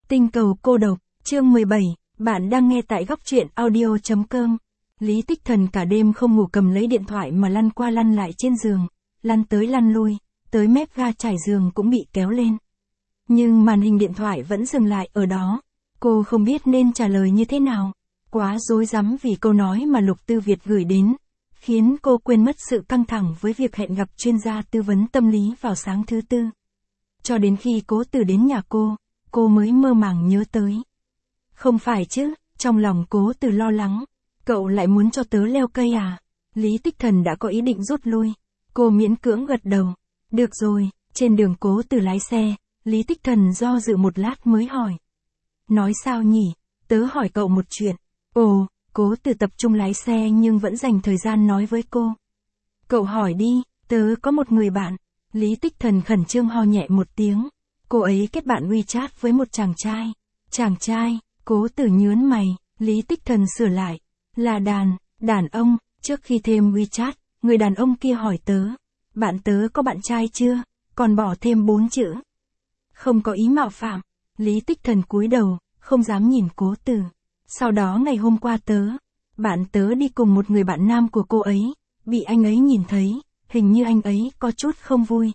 Tinh cầu cô độc, chương 17, bạn đang nghe tại góc truyện audio.com. Lý Tích Thần cả đêm không ngủ cầm lấy điện thoại mà lăn qua lăn lại trên giường, lăn tới lăn lui, tới mép ga trải giường cũng bị kéo lên. Nhưng màn hình điện thoại vẫn dừng lại ở đó, cô không biết nên trả lời như thế nào, quá rối rắm vì câu nói mà Lục Tư Việt gửi đến, khiến cô quên mất sự căng thẳng với việc hẹn gặp chuyên gia tư vấn tâm lý vào sáng thứ Tư. Cho đến khi Cố Tử đến nhà cô mới mơ màng nhớ tới. Không phải chứ, trong lòng Cố Tử lo lắng, cậu lại muốn cho tớ leo cây à? Lý Tích Thần đã có ý định rút lui, cô miễn cưỡng gật đầu. Được rồi, trên đường Cố Tử lái xe, Lý Tích Thần do dự một lát mới hỏi. Nói sao nhỉ, tớ hỏi cậu một chuyện. Ồ, Cố Tử tập trung lái xe nhưng vẫn dành thời gian nói với cô. Cậu hỏi đi, tớ có một người bạn. Lý Tích Thần khẩn trương ho nhẹ một tiếng. Cô ấy kết bạn WeChat với một chàng trai. Chàng trai, Cố Tử nhớn mày, Lý Tích Thần sửa lại. Là đàn ông, trước khi thêm WeChat, người đàn ông kia hỏi tớ. Bạn tớ có bạn trai chưa? Còn bỏ thêm 4 chữ. Không có ý mạo phạm. Lý Tích Thần cúi đầu, không dám nhìn Cố Tử. Sau đó ngày hôm qua bạn tớ đi cùng một người bạn nam của cô ấy, bị anh ấy nhìn thấy, hình như anh ấy có chút không vui.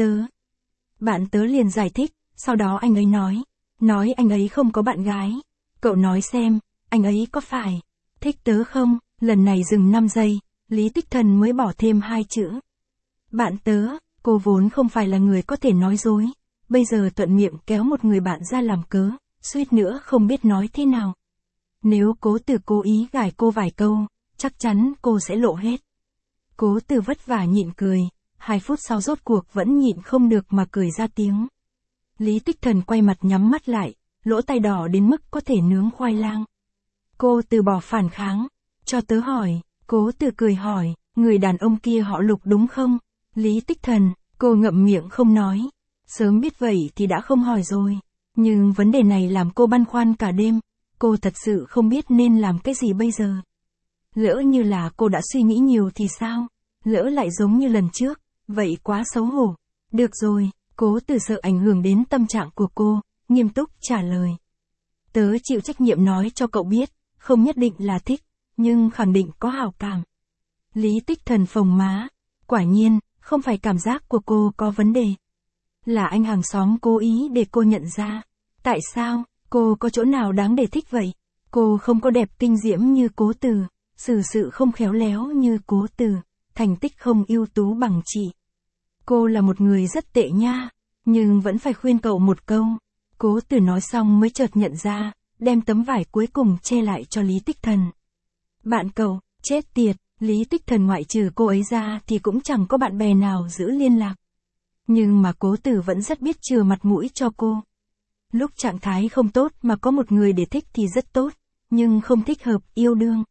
Bạn tớ liền giải thích, sau đó anh ấy nói anh ấy không có bạn gái. Cậu nói xem, anh ấy có phải thích tớ không? Lần này dừng 5 giây, Lý Tích Thần mới bỏ thêm 2 chữ. Bạn tớ, cô vốn không phải là người có thể nói dối, bây giờ thuận miệng kéo một người bạn ra làm cớ, suýt nữa không biết nói thế nào. Nếu Cố Tử cố ý gài cô vài câu, chắc chắn cô sẽ lộ hết. Cố Tử vất vả nhịn cười, 2 phút sau rốt cuộc vẫn nhịn không được mà cười ra tiếng. Lý Tích Thần quay mặt nhắm mắt lại, lỗ tai đỏ đến mức có thể nướng khoai lang. Cô từ bỏ phản kháng, cho tớ hỏi. Cố Tử cười hỏi, người đàn ông kia họ Lục đúng không? Lý Tích Thần, cô ngậm miệng không nói. Sớm biết vậy thì đã không hỏi rồi. Nhưng vấn đề này làm cô băn khoăn cả đêm. Cô thật sự không biết nên làm cái gì bây giờ. Lỡ như là cô đã suy nghĩ nhiều thì sao? Lỡ lại giống như lần trước, vậy quá xấu hổ. Được rồi, Cố Tử sợ ảnh hưởng đến tâm trạng của cô, nghiêm túc trả lời. Tớ chịu trách nhiệm nói cho cậu biết, không nhất định là thích, nhưng khẳng định có hảo cảm. Lý Tích Thần phồng má, quả nhiên, không phải cảm giác của cô có vấn đề. Là anh hàng xóm cố ý để cô nhận ra. Tại sao? Cô có chỗ nào đáng để thích vậy? Cô không có đẹp kinh diễm như Cố Tử, xử sự không khéo léo như Cố Tử, thành tích không ưu tú bằng chị. Cô là một người rất tệ nha, nhưng vẫn phải khuyên cậu một câu. Cố Tử nói xong mới chợt nhận ra, đem tấm vải cuối cùng che lại cho Lý Tích Thần. Bạn cậu, chết tiệt, Lý Tích Thần ngoại trừ cô ấy ra thì cũng chẳng có bạn bè nào giữ liên lạc. Nhưng mà Cố Tử vẫn rất biết chừa mặt mũi cho cô. Lúc trạng thái không tốt mà có một người để thích thì rất tốt, nhưng không thích hợp yêu đương.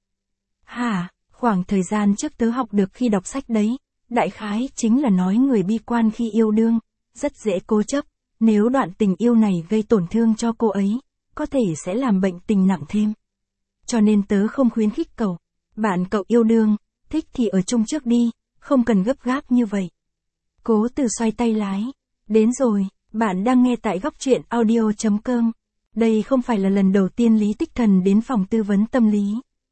Hả, khoảng thời gian trước tớ học được khi đọc sách đấy, đại khái chính là nói người bi quan khi yêu đương, rất dễ cố chấp, nếu đoạn tình yêu này gây tổn thương cho cô ấy, có thể sẽ làm bệnh tình nặng thêm. Cho nên tớ không khuyến khích cậu, bạn cậu yêu đương, thích thì ở chung trước đi, không cần gấp gáp như vậy. Cố Tử xoay tay lái, đến rồi. Bạn đang nghe tại góc truyện audio.com. Đây không phải là lần đầu tiên Lý Tích Thần đến phòng tư vấn tâm lý.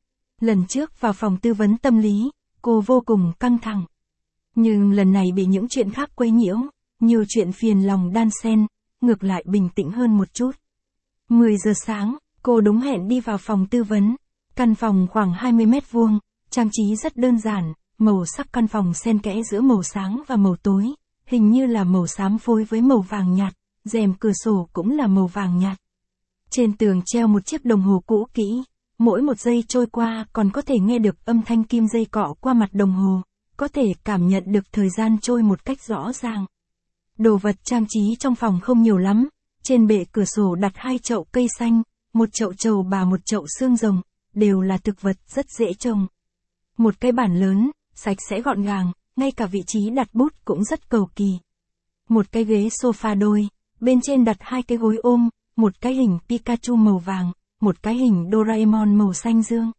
Lần trước vào phòng tư vấn tâm lý, cô vô cùng căng thẳng. Nhưng lần này bị những chuyện khác quấy nhiễu, nhiều chuyện phiền lòng đan xen, ngược lại bình tĩnh hơn một chút. 10 giờ sáng, cô đúng hẹn đi vào phòng tư vấn. Căn phòng khoảng 20 mét vuông, trang trí rất đơn giản, màu sắc căn phòng xen kẽ giữa màu sáng và màu tối. Hình như là màu xám phối với màu vàng nhạt, rèm cửa sổ cũng là màu vàng nhạt. Trên tường treo một chiếc đồng hồ cũ kỹ, mỗi một giây trôi qua còn có thể nghe được âm thanh kim dây cọ qua mặt đồng hồ, có thể cảm nhận được thời gian trôi một cách rõ ràng. Đồ vật trang trí trong phòng không nhiều lắm, trên bệ cửa sổ đặt 2 chậu cây xanh, một chậu trầu bà một chậu xương rồng, đều là thực vật rất dễ trồng. Một cái bàn lớn, sạch sẽ gọn gàng. Ngay cả vị trí đặt bút cũng rất cầu kỳ. Một cái ghế sofa đôi, bên trên đặt 2 cái gối ôm, một cái hình Pikachu màu vàng, một cái hình Doraemon màu xanh dương.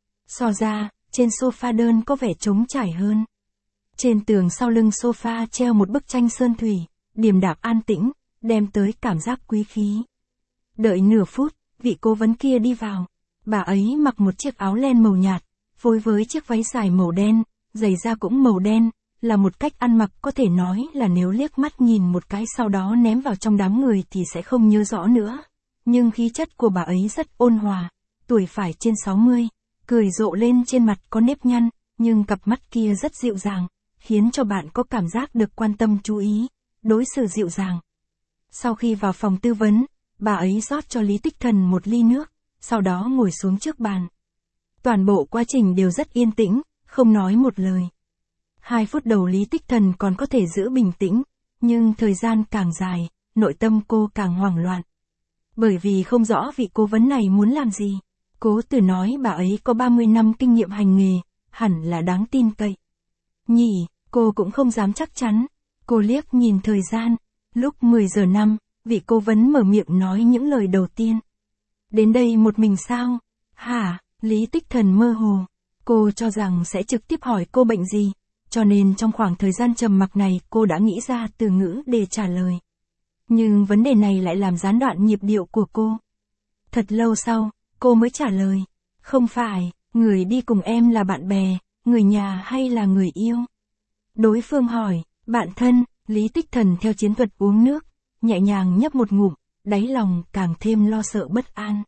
So ra, trên sofa đơn có vẻ trống trải hơn. Trên tường sau lưng sofa treo một bức tranh sơn thủy, điềm đạm an tĩnh, đem tới cảm giác quý khí. Đợi nửa phút, vị cố vấn kia đi vào. Bà ấy mặc một chiếc áo len màu nhạt, phối với chiếc váy dài màu đen, giày da cũng màu đen, là một cách ăn mặc có thể nói là nếu liếc mắt nhìn một cái sau đó ném vào trong đám người thì sẽ không nhớ rõ nữa. Nhưng khí chất của bà ấy rất ôn hòa, tuổi phải trên 60, cười rộ lên trên mặt có nếp nhăn, nhưng cặp mắt kia rất dịu dàng, khiến cho bạn có cảm giác được quan tâm chú ý, đối xử dịu dàng. Sau khi vào phòng tư vấn, bà ấy rót cho Lý Tích Thần một ly nước, sau đó ngồi xuống trước bàn. Toàn bộ quá trình đều rất yên tĩnh, không nói một lời. 2 phút đầu Lý Tích Thần còn có thể giữ bình tĩnh, nhưng thời gian càng dài, nội tâm cô càng hoảng loạn. Bởi vì không rõ vị cố vấn này muốn làm gì. Cố Tử nói bà ấy có 30 năm kinh nghiệm hành nghề, hẳn là đáng tin cậy. Nhỉ, cô cũng không dám chắc chắn. Cô liếc nhìn thời gian, lúc 10 giờ 5, vị cố vấn mở miệng nói những lời đầu tiên. Đến đây một mình sao? Hả? Lý Tích Thần mơ hồ. Cô cho rằng sẽ trực tiếp hỏi cô bệnh gì, cho nên trong khoảng thời gian trầm mặc này cô đã nghĩ ra từ ngữ để trả lời. Nhưng vấn đề này lại làm gián đoạn nhịp điệu của cô. Thật lâu sau, cô mới trả lời. Không phải, người đi cùng em là bạn bè, người nhà hay là người yêu? Đối phương hỏi, bạn thân. Lý Tích Thần theo chiến thuật uống nước, nhẹ nhàng nhấp một ngụm, đáy lòng càng thêm lo sợ bất an.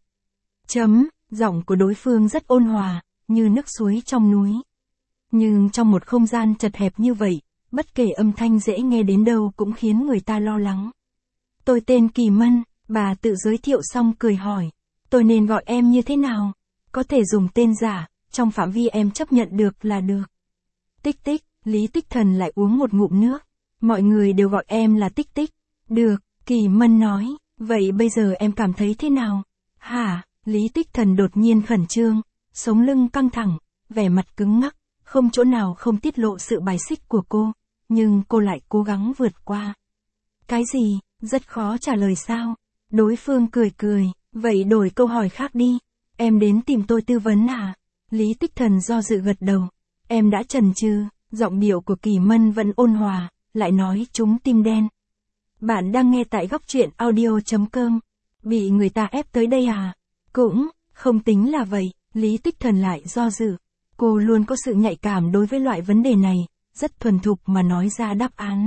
Giọng của đối phương rất ôn hòa, như nước suối trong núi. Nhưng trong một không gian chật hẹp như vậy, bất kể âm thanh dễ nghe đến đâu cũng khiến người ta lo lắng. Tôi tên Kỳ Mân, bà tự giới thiệu xong cười hỏi. Tôi nên gọi em như thế nào? Có thể dùng tên giả, trong phạm vi em chấp nhận được là được. Tích Tích, Lý Tích Thần lại uống một ngụm nước. Mọi người đều gọi em là Tích Tích. Được, Kỳ Mân nói, vậy bây giờ em cảm thấy thế nào? Hả? Lý Tích Thần đột nhiên khẩn trương, sống lưng căng thẳng, vẻ mặt cứng ngắc, không chỗ nào không tiết lộ sự bài xích của cô, nhưng cô lại cố gắng vượt qua. Cái gì? Rất khó trả lời sao? Đối phương cười cười, vậy đổi câu hỏi khác đi. Em đến tìm tôi tư vấn à? Lý Tích Thần do dự gật đầu. Em đã chần chừ, giọng điệu của Kỳ Mân vẫn ôn hòa, lại nói trúng tim đen. Bạn đang nghe tại góc truyện audio.com. Bị người ta ép tới đây à? Cũng, không tính là vậy, Lý Tích Thần lại do dự. Cô luôn có sự nhạy cảm đối với loại vấn đề này, rất thuần thục mà nói ra đáp án.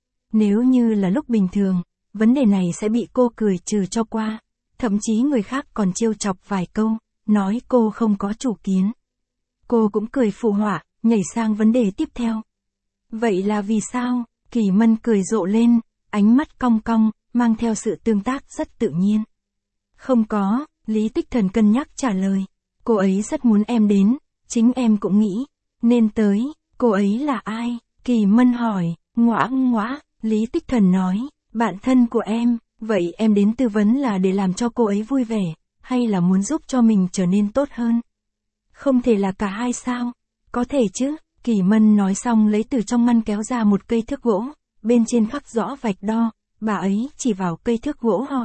Nếu như là lúc bình thường, vấn đề này sẽ bị cô cười trừ cho qua. Thậm chí người khác còn trêu chọc vài câu, nói cô không có chủ kiến. Cô cũng cười phụ họa, nhảy sang vấn đề tiếp theo. Vậy là vì sao? Kỳ Mân cười rộ lên, ánh mắt cong cong, mang theo sự tương tác rất tự nhiên. Không có, Lý Tích Thần cân nhắc trả lời. Cô ấy rất muốn em đến, chính em cũng nghĩ, nên tới. Cô ấy là ai? Kỳ Mân hỏi. Ngoã, Lý Tích Thần nói, bạn thân của em. Vậy em đến tư vấn là để làm cho cô ấy vui vẻ, hay là muốn giúp cho mình trở nên tốt hơn? Không thể là cả hai sao? Có thể chứ. Kỳ Mân nói xong lấy từ trong ngăn kéo ra một cây thước gỗ, bên trên khắc rõ vạch đo, bà ấy chỉ vào cây thước gỗ hỏi.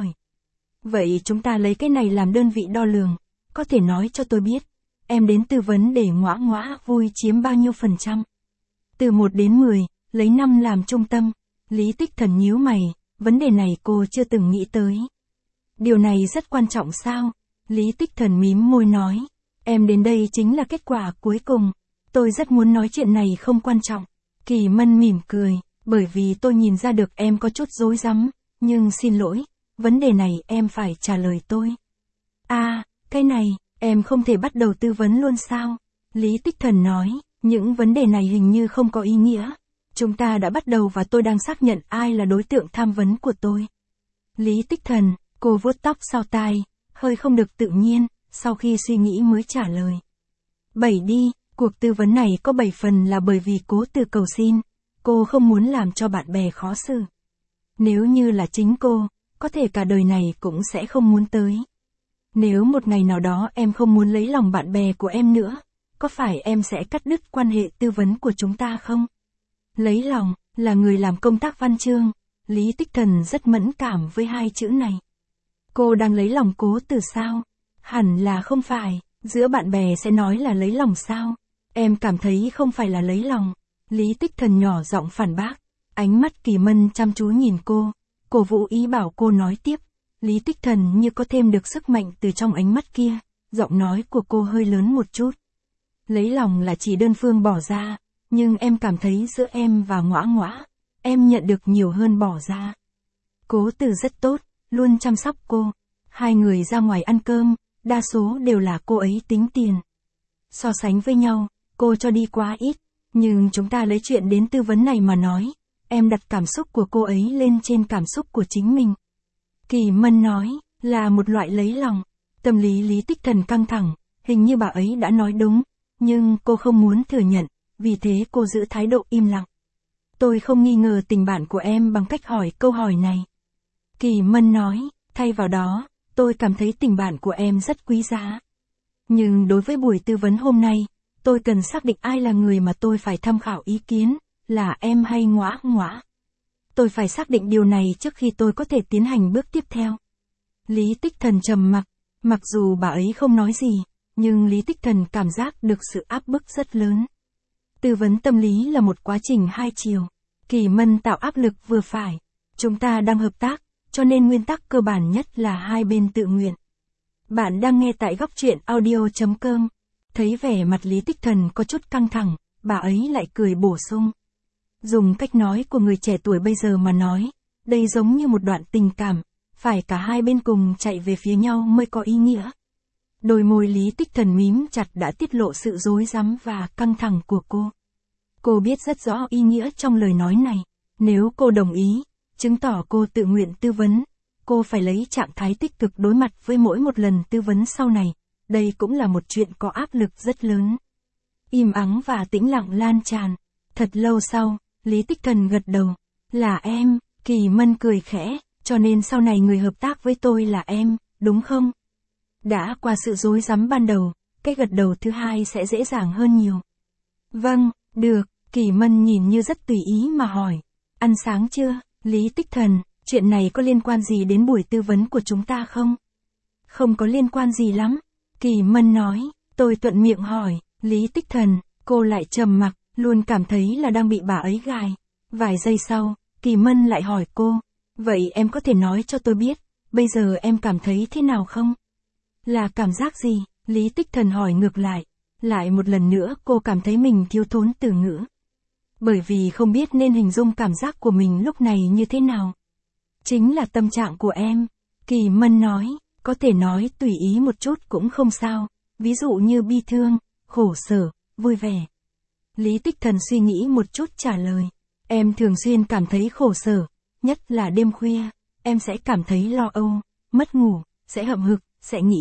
Vậy chúng ta lấy cái này làm đơn vị đo lường, có thể nói cho tôi biết, em đến tư vấn để Ngoã vui chiếm bao nhiêu %? Từ 1 đến 10, lấy 5 làm trung tâm. Lý Tích Thần nhíu mày, vấn đề này cô chưa từng nghĩ tới. Điều này rất quan trọng sao? Lý Tích Thần mím môi nói, em đến đây chính là kết quả cuối cùng. Tôi rất muốn nói chuyện này không quan trọng. Kỳ Mân mỉm cười, bởi vì tôi nhìn ra được em có chút rối rắm, nhưng xin lỗi, vấn đề này em phải trả lời tôi. À, cái này, em không thể bắt đầu tư vấn luôn sao? Lý Tích Thần nói, những vấn đề này hình như không có ý nghĩa. Chúng ta đã bắt đầu và tôi đang xác nhận ai là đối tượng tham vấn của tôi. Lý Tích Thần, cô vuốt tóc sau tai, hơi không được tự nhiên, sau khi suy nghĩ mới trả lời. 7 đi. Cuộc tư vấn này có 7 phần là bởi vì Cố Tử cầu xin, cô không muốn làm cho bạn bè khó xử. Nếu như là chính cô, có thể cả đời này cũng sẽ không muốn tới. Nếu một ngày nào đó em không muốn lấy lòng bạn bè của em nữa, có phải em sẽ cắt đứt quan hệ tư vấn của chúng ta không? Lấy lòng, là người làm công tác văn chương, Lý Tích Thần rất mẫn cảm với hai chữ này. Cô đang lấy lòng Cố Tử sao? Hẳn là không phải, giữa bạn bè sẽ nói là lấy lòng sao? Em cảm thấy không phải là lấy lòng. Lý Tích Thần nhỏ giọng phản bác. Ánh mắt Kỳ Mân chăm chú nhìn cô. Cổ vũ ý bảo cô nói tiếp. Lý Tích Thần như có thêm được sức mạnh từ trong ánh mắt kia, giọng nói của cô hơi lớn một chút. Lấy lòng là chỉ đơn phương bỏ ra, nhưng em cảm thấy giữa em và Ngõa Ngõa, em nhận được nhiều hơn bỏ ra. Cố Từ rất tốt, luôn chăm sóc cô. Hai người ra ngoài ăn cơm, đa số đều là cô ấy tính tiền. So sánh với nhau, cô cho đi quá ít, nhưng chúng ta lấy chuyện đến tư vấn này mà nói, em đặt cảm xúc của cô ấy lên trên cảm xúc của chính mình. Kỳ Mân nói, là một loại lấy lòng. Tâm lý Lý Tích Thần căng thẳng, hình như bà ấy đã nói đúng, nhưng cô không muốn thừa nhận, vì thế cô giữ thái độ im lặng. Tôi không nghi ngờ tình bạn của em bằng cách hỏi câu hỏi này. Kỳ Mân nói, thay vào đó, tôi cảm thấy tình bạn của em rất quý giá. Nhưng đối với buổi tư vấn hôm nay, tôi cần xác định ai là người mà tôi phải tham khảo ý kiến, là em hay Ngõa Ngõa. Tôi phải xác định điều này trước khi tôi có thể tiến hành bước tiếp theo. Lý Tích Thần trầm mặc, mặc dù bà ấy không nói gì, nhưng Lý Tích Thần cảm giác được sự áp bức rất lớn. Tư vấn tâm lý là một quá trình hai chiều. Kỳ Mân tạo áp lực vừa phải. Chúng ta đang hợp tác, cho nên nguyên tắc cơ bản nhất là hai bên tự nguyện. Bạn đang nghe tại góc truyện audio.com. Thấy vẻ mặt Lý Tích Thần có chút căng thẳng, bà ấy lại cười bổ sung. Dùng cách nói của người trẻ tuổi bây giờ mà nói, đây giống như một đoạn tình cảm, phải cả hai bên cùng chạy về phía nhau mới có ý nghĩa. Đôi môi Lý Tích Thần mím chặt đã tiết lộ sự rối rắm và căng thẳng của cô. Cô biết rất rõ ý nghĩa trong lời nói này. Nếu cô đồng ý, chứng tỏ cô tự nguyện tư vấn, cô phải lấy trạng thái tích cực đối mặt với mỗi một lần tư vấn sau này. Đây cũng là một chuyện có áp lực rất lớn. Im ắng và tĩnh lặng lan tràn. Thật lâu sau, Lý Tích Thần gật đầu. Là em, Kỳ Mân cười khẽ, cho nên sau này người hợp tác với tôi là em, đúng không? Đã qua sự rối rắm ban đầu, cái gật đầu thứ hai sẽ dễ dàng hơn nhiều. Vâng, được, Kỳ Mân nhìn như rất tùy ý mà hỏi. Ăn sáng chưa, Lý Tích Thần, chuyện này có liên quan gì đến buổi tư vấn của chúng ta không? Không có liên quan gì lắm, Kỳ Mân nói. Tôi thuận miệng hỏi, Lý Tích Thần, cô lại trầm mặc, luôn cảm thấy là đang bị bà ấy gài. Vài giây sau, Kỳ Mân lại hỏi cô, vậy em có thể nói cho tôi biết, bây giờ em cảm thấy thế nào không? Là cảm giác gì? Lý Tích Thần hỏi ngược lại. Lại một lần nữa cô cảm thấy mình thiếu thốn từ ngữ. Bởi vì không biết nên hình dung cảm giác của mình lúc này như thế nào. Chính là tâm trạng của em. Kỳ Mân nói, có thể nói tùy ý một chút cũng không sao. Ví dụ như bi thương, khổ sở, vui vẻ. Lý Tích Thần suy nghĩ một chút trả lời. Em thường xuyên cảm thấy khổ sở, nhất là đêm khuya. Em sẽ cảm thấy lo âu, mất ngủ, sẽ hậm hực, sẽ nghĩ.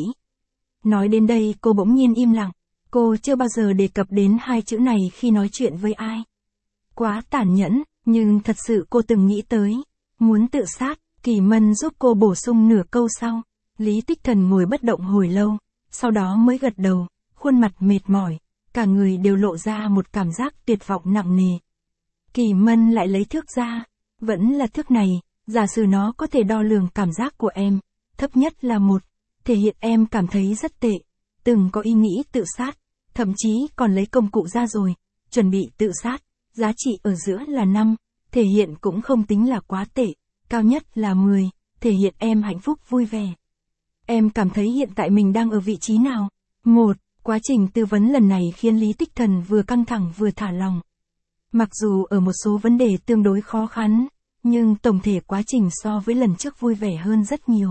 Nói đến đây cô bỗng nhiên im lặng. Cô chưa bao giờ đề cập đến hai chữ này khi nói chuyện với ai. Quá tàn nhẫn, nhưng thật sự cô từng nghĩ tới. Muốn tự sát, Kỳ Mân giúp cô bổ sung nửa câu sau. Lý Tích Thần ngồi bất động hồi lâu, sau đó mới gật đầu, khuôn mặt mệt mỏi, cả người đều lộ ra một cảm giác tuyệt vọng nặng nề. Kỳ Mân lại lấy thước ra, vẫn là thước này, giả sử nó có thể đo lường cảm giác của em, thấp nhất là 1, thể hiện em cảm thấy rất tệ, từng có ý nghĩ tự sát, thậm chí còn lấy công cụ ra rồi, chuẩn bị tự sát, giá trị ở giữa là 5, thể hiện cũng không tính là quá tệ, cao nhất là 10, thể hiện em hạnh phúc vui vẻ. Em cảm thấy hiện tại mình đang ở vị trí nào? 1. Quá trình tư vấn lần này khiến Lý Tích Thần vừa căng thẳng vừa thả lòng. Mặc dù ở một số vấn đề tương đối khó khăn, nhưng tổng thể quá trình so với lần trước vui vẻ hơn rất nhiều.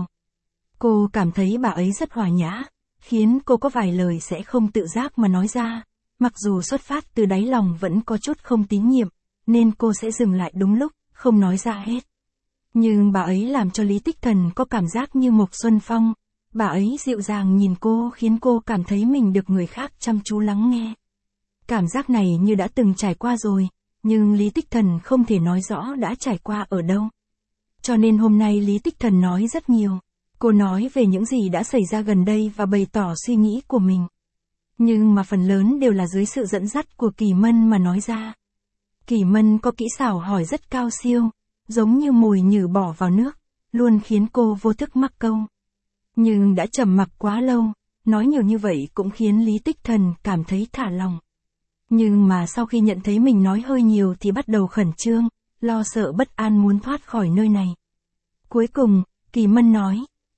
Cô cảm thấy bà ấy rất hòa nhã, khiến cô có vài lời sẽ không tự giác mà nói ra, mặc dù xuất phát từ đáy lòng vẫn có chút không tín nhiệm, nên cô sẽ dừng lại đúng lúc, không nói ra hết. Nhưng bà ấy làm cho Lý Tích Thần có cảm giác như một xuân phong, bà ấy dịu dàng nhìn cô khiến cô cảm thấy mình được người khác chăm chú lắng nghe. Cảm giác này như đã từng trải qua rồi, nhưng Lý Tích Thần không thể nói rõ đã trải qua ở đâu. Cho nên hôm nay Lý Tích Thần nói rất nhiều. Cô nói về những gì đã xảy ra gần đây và bày tỏ suy nghĩ của mình. Nhưng mà phần lớn đều là dưới sự dẫn dắt của Kỳ Mân mà nói ra. Kỳ Mân có kỹ xảo hỏi rất cao siêu, giống như mồi nhử bỏ vào nước, luôn khiến cô vô thức mắc câu. Nhưng đã trầm mặc quá lâu, nói nhiều như vậy cũng khiến Lý Tích Thần cảm thấy thả lòng. Nhưng mà sau khi nhận thấy mình nói hơi nhiều thì bắt đầu khẩn trương, lo sợ bất an muốn thoát khỏi nơi này. Cuối cùng, Kỳ Mân nói,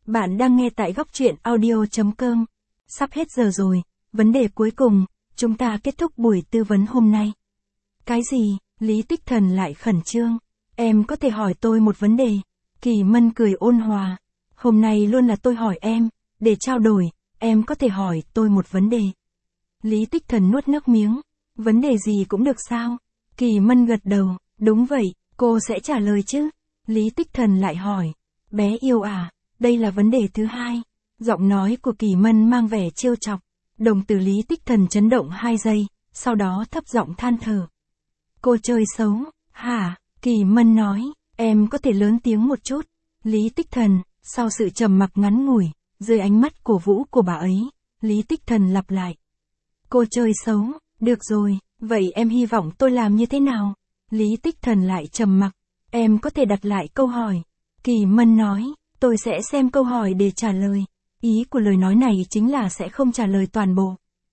Bạn đang nghe tại góc truyện audio.com. Sắp hết giờ rồi, vấn đề cuối cùng, chúng ta kết thúc buổi tư vấn hôm nay. Cái gì? Lý Tích Thần lại khẩn trương. Em có thể hỏi tôi một vấn đề. Kỳ Mân cười ôn hòa. Hôm nay luôn là tôi hỏi em, để trao đổi, em có thể hỏi tôi một vấn đề. Lý Tích Thần nuốt nước miếng. Vấn đề gì cũng được sao? Kỳ Mân gật đầu. Đúng vậy, cô sẽ trả lời chứ? Lý Tích Thần lại hỏi. Bé yêu à? Đây là vấn đề thứ hai. Giọng nói của Kỳ Mân mang vẻ trêu chọc. Đồng tử Lý Tích Thần chấn động 2 giây, sau đó thấp giọng than thở. Cô chơi xấu, hả? Kỳ Mân nói, em có thể lớn tiếng một chút. Lý Tích Thần, sau sự trầm mặc ngắn ngủi, dưới ánh mắt cổ vũ của bà ấy, Lý Tích Thần lặp lại. Cô chơi xấu, được rồi, vậy em hy vọng tôi làm như thế nào? Lý Tích Thần lại trầm mặc, em có thể đặt lại câu hỏi. Kỳ Mân nói, tôi sẽ xem câu hỏi để trả lời. Ý của lời nói này chính là sẽ không trả lời toàn bộ.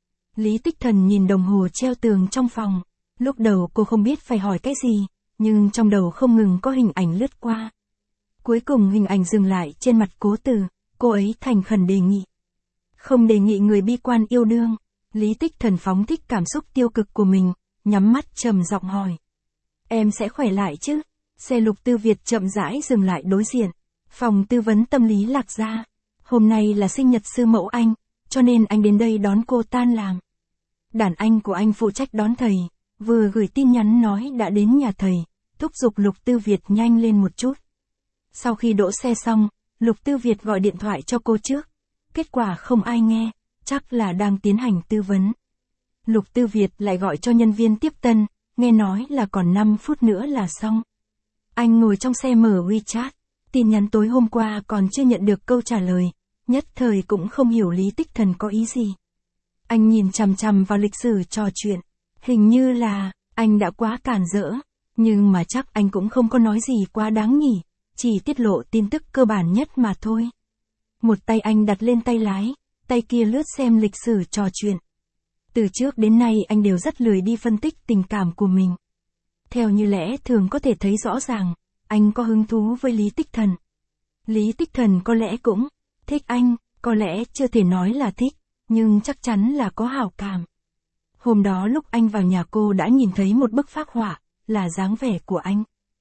Lý Tích Thần nhìn đồng hồ treo tường trong phòng. Lúc đầu cô không biết phải hỏi cái gì, nhưng trong đầu không ngừng có hình ảnh lướt qua. Cuối cùng hình ảnh dừng lại trên mặt Cố Tử, cô ấy thành khẩn đề nghị. Không đề nghị người bi quan yêu đương. Lý Tích Thần phóng thích cảm xúc tiêu cực của mình, nhắm mắt trầm giọng hỏi. Em sẽ khỏe lại chứ? Xe Lục Tư Việt chậm rãi dừng lại đối diện. Phòng tư vấn tâm lý Lạc Gia. Hôm nay là sinh nhật sư mẫu anh, cho nên anh đến đây đón cô tan làm. Đàn anh của anh phụ trách đón thầy, vừa gửi tin nhắn nói đã đến nhà thầy, thúc giục Lục Tư Việt nhanh lên một chút. Sau khi đỗ xe xong, Lục Tư Việt gọi điện thoại cho cô trước. Kết quả không ai nghe, chắc là đang tiến hành tư vấn. Lục Tư Việt lại gọi cho nhân viên tiếp tân, nghe nói là còn 5 phút nữa là xong. Anh ngồi trong xe mở WeChat, tin nhắn tối hôm qua còn chưa nhận được câu trả lời, nhất thời cũng không hiểu Lý Tích Thần có ý gì. Anh nhìn chằm chằm vào lịch sử trò chuyện, hình như là, anh đã quá cản rỡ, nhưng mà chắc anh cũng không có nói gì quá đáng nhỉ, chỉ tiết lộ tin tức cơ bản nhất mà thôi. Một tay anh đặt lên tay lái, tay kia lướt xem lịch sử trò chuyện. Từ trước đến nay anh đều rất lười đi phân tích tình cảm của mình. Theo như lẽ thường có thể thấy rõ ràng, anh có hứng thú với Lý Tích Thần. Lý Tích Thần có lẽ cũng thích anh, có lẽ chưa thể nói là thích, nhưng chắc chắn là có hảo cảm. Hôm đó lúc anh vào nhà cô đã nhìn thấy một bức phác họa, là dáng vẻ của anh.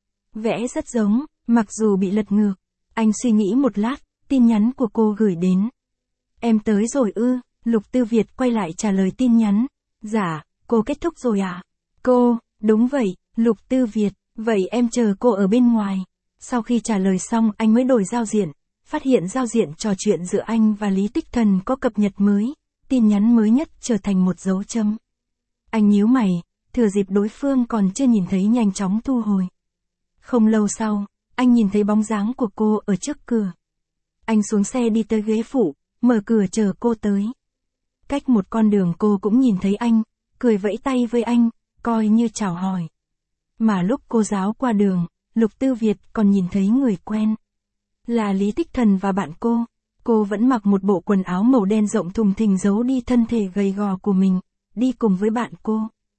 Vẽ rất giống, mặc dù bị lật ngược. Anh suy nghĩ một lát, tin nhắn của cô gửi đến. Em tới rồi ư? Lục Tư Việt quay lại trả lời tin nhắn. Dạ, cô kết thúc rồi à? Cô, đúng vậy, Lục Tư Việt, vậy em chờ cô ở bên ngoài. Sau khi trả lời xong anh mới đổi giao diện, phát hiện giao diện trò chuyện giữa anh và Lý Tích Thần có cập nhật mới, tin nhắn mới nhất trở thành một dấu chấm. Anh nhíu mày, thừa dịp đối phương còn chưa nhìn thấy nhanh chóng thu hồi. Không lâu sau, anh nhìn thấy bóng dáng của cô ở trước cửa. Anh xuống xe đi tới ghế phụ, mở cửa chờ cô tới. Cách một con đường cô cũng nhìn thấy anh, cười vẫy tay với anh, coi như chào hỏi. Mà lúc cô giáo qua đường, Lục Tư Việt còn nhìn thấy người quen. Là Lý Tích Thần và bạn cô vẫn mặc một bộ quần áo màu đen rộng thùng thình giấu đi thân thể gầy gò của mình, đi cùng với bạn cô.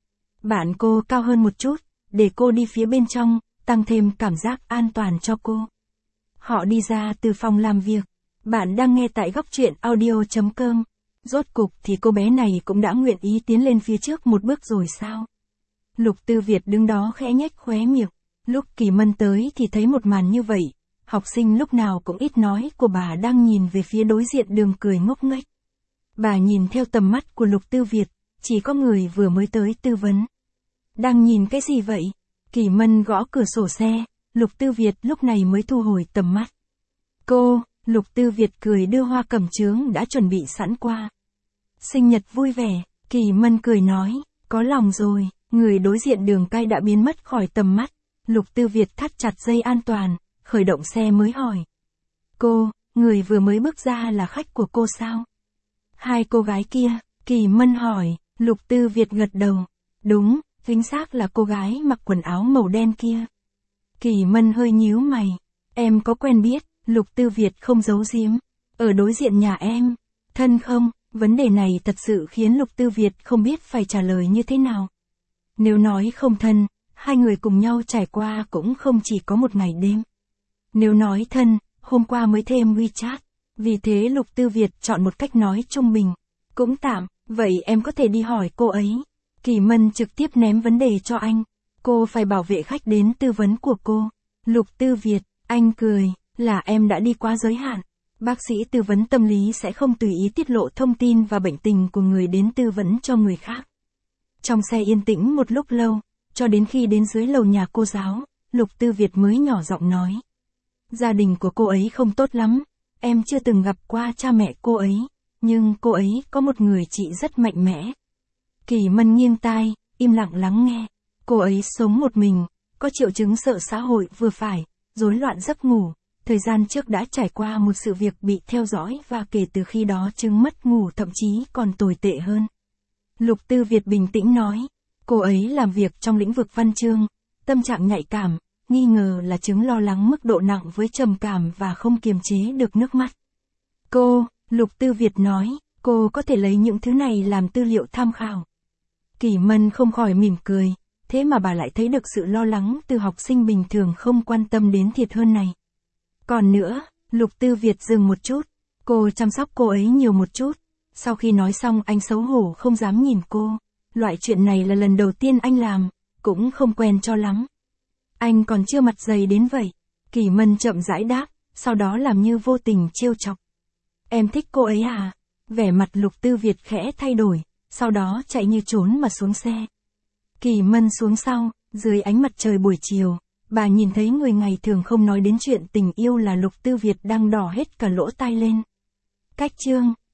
Bạn cô cao hơn một chút, để cô đi phía bên trong, tăng thêm cảm giác an toàn cho cô. Họ đi ra từ phòng làm việc. Bạn đang nghe tại góc truyện audio.com. Rốt cục thì cô bé này cũng đã nguyện ý tiến lên phía trước một bước rồi sao? Lục Tư Việt đứng đó khẽ nhếch khóe miệng. Lúc Kỳ Mân tới thì thấy một màn như vậy. Học sinh lúc nào cũng ít nói của bà đang nhìn về phía đối diện đường cười ngốc nghếch. Bà nhìn theo tầm mắt của Lục Tư Việt, chỉ có người vừa mới tới tư vấn. Đang nhìn cái gì vậy? Kỳ Mân gõ cửa sổ xe, Lục Tư Việt lúc này mới thu hồi tầm mắt. Cô, Lục Tư Việt cười đưa hoa cẩm chướng đã chuẩn bị sẵn qua. Sinh nhật vui vẻ, Kỳ Mân cười nói, có lòng rồi, người đối diện đường cai đã biến mất khỏi tầm mắt. Lục Tư Việt thắt chặt dây an toàn, khởi động xe mới hỏi. Cô, người vừa mới bước ra là khách của cô sao? Hai cô gái kia, Kỳ Mân hỏi, Lục Tư Việt gật đầu. Đúng, chính xác là cô gái mặc quần áo màu đen kia. Kỳ Mân hơi nhíu mày. Em có quen biết? Lục Tư Việt không giấu giếm. Ở đối diện nhà em. Thân không? Vấn đề này thật sự khiến Lục Tư Việt không biết phải trả lời như thế nào. Nếu nói không thân, hai người cùng nhau trải qua cũng không chỉ có một ngày đêm. Nếu nói thân, hôm qua mới thêm WeChat. Vì thế Lục Tư Việt chọn một cách nói trung bình. Cũng tạm, vậy em có thể đi hỏi cô ấy. Kỳ Mân trực tiếp ném vấn đề cho anh. Cô phải bảo vệ khách đến tư vấn của cô. Lục Tư Việt, anh cười, là em đã đi quá giới hạn. Bác sĩ tư vấn tâm lý sẽ không tùy ý tiết lộ thông tin và bệnh tình của người đến tư vấn cho người khác. Trong xe yên tĩnh một lúc lâu, cho đến khi đến dưới lầu nhà cô giáo, Lục Tư Việt mới nhỏ giọng nói. Gia đình của cô ấy không tốt lắm, em chưa từng gặp qua cha mẹ cô ấy, nhưng cô ấy có một người chị rất mạnh mẽ. Kỳ Mân nghiêng tai, im lặng lắng nghe. Cô ấy sống một mình, có triệu chứng sợ xã hội vừa phải, rối loạn giấc ngủ. Thời gian trước đã trải qua một sự việc bị theo dõi và kể từ khi đó chứng mất ngủ thậm chí còn tồi tệ hơn. Lục Tư Việt bình tĩnh nói, cô ấy làm việc trong lĩnh vực văn chương, tâm trạng nhạy cảm, nghi ngờ là chứng lo lắng mức độ nặng với trầm cảm và không kiềm chế được nước mắt. Lục Tư Việt nói, cô có thể lấy những thứ này làm tư liệu tham khảo. Kỳ Mân không khỏi mỉm cười, thế mà bà lại thấy được sự lo lắng từ học sinh bình thường không quan tâm đến thiệt hơn này. Còn nữa, Lục Tư Việt dừng một chút, cô chăm sóc cô ấy nhiều một chút. Sau khi nói xong anh xấu hổ không dám nhìn cô, loại chuyện này là lần đầu tiên anh làm, cũng không quen cho lắm. Anh còn chưa mặt dày đến vậy. Kỳ Mân chậm rãi đáp, sau đó làm như vô tình trêu chọc. Em thích cô ấy à? Vẻ mặt Lục Tư Việt khẽ thay đổi, sau đó chạy như trốn mà xuống xe. Kỳ Mân xuống sau, dưới ánh mặt trời buổi chiều, bà nhìn thấy người ngày thường không nói đến chuyện tình yêu là Lục Tư Việt đang đỏ hết cả lỗ tai lên. Cách chương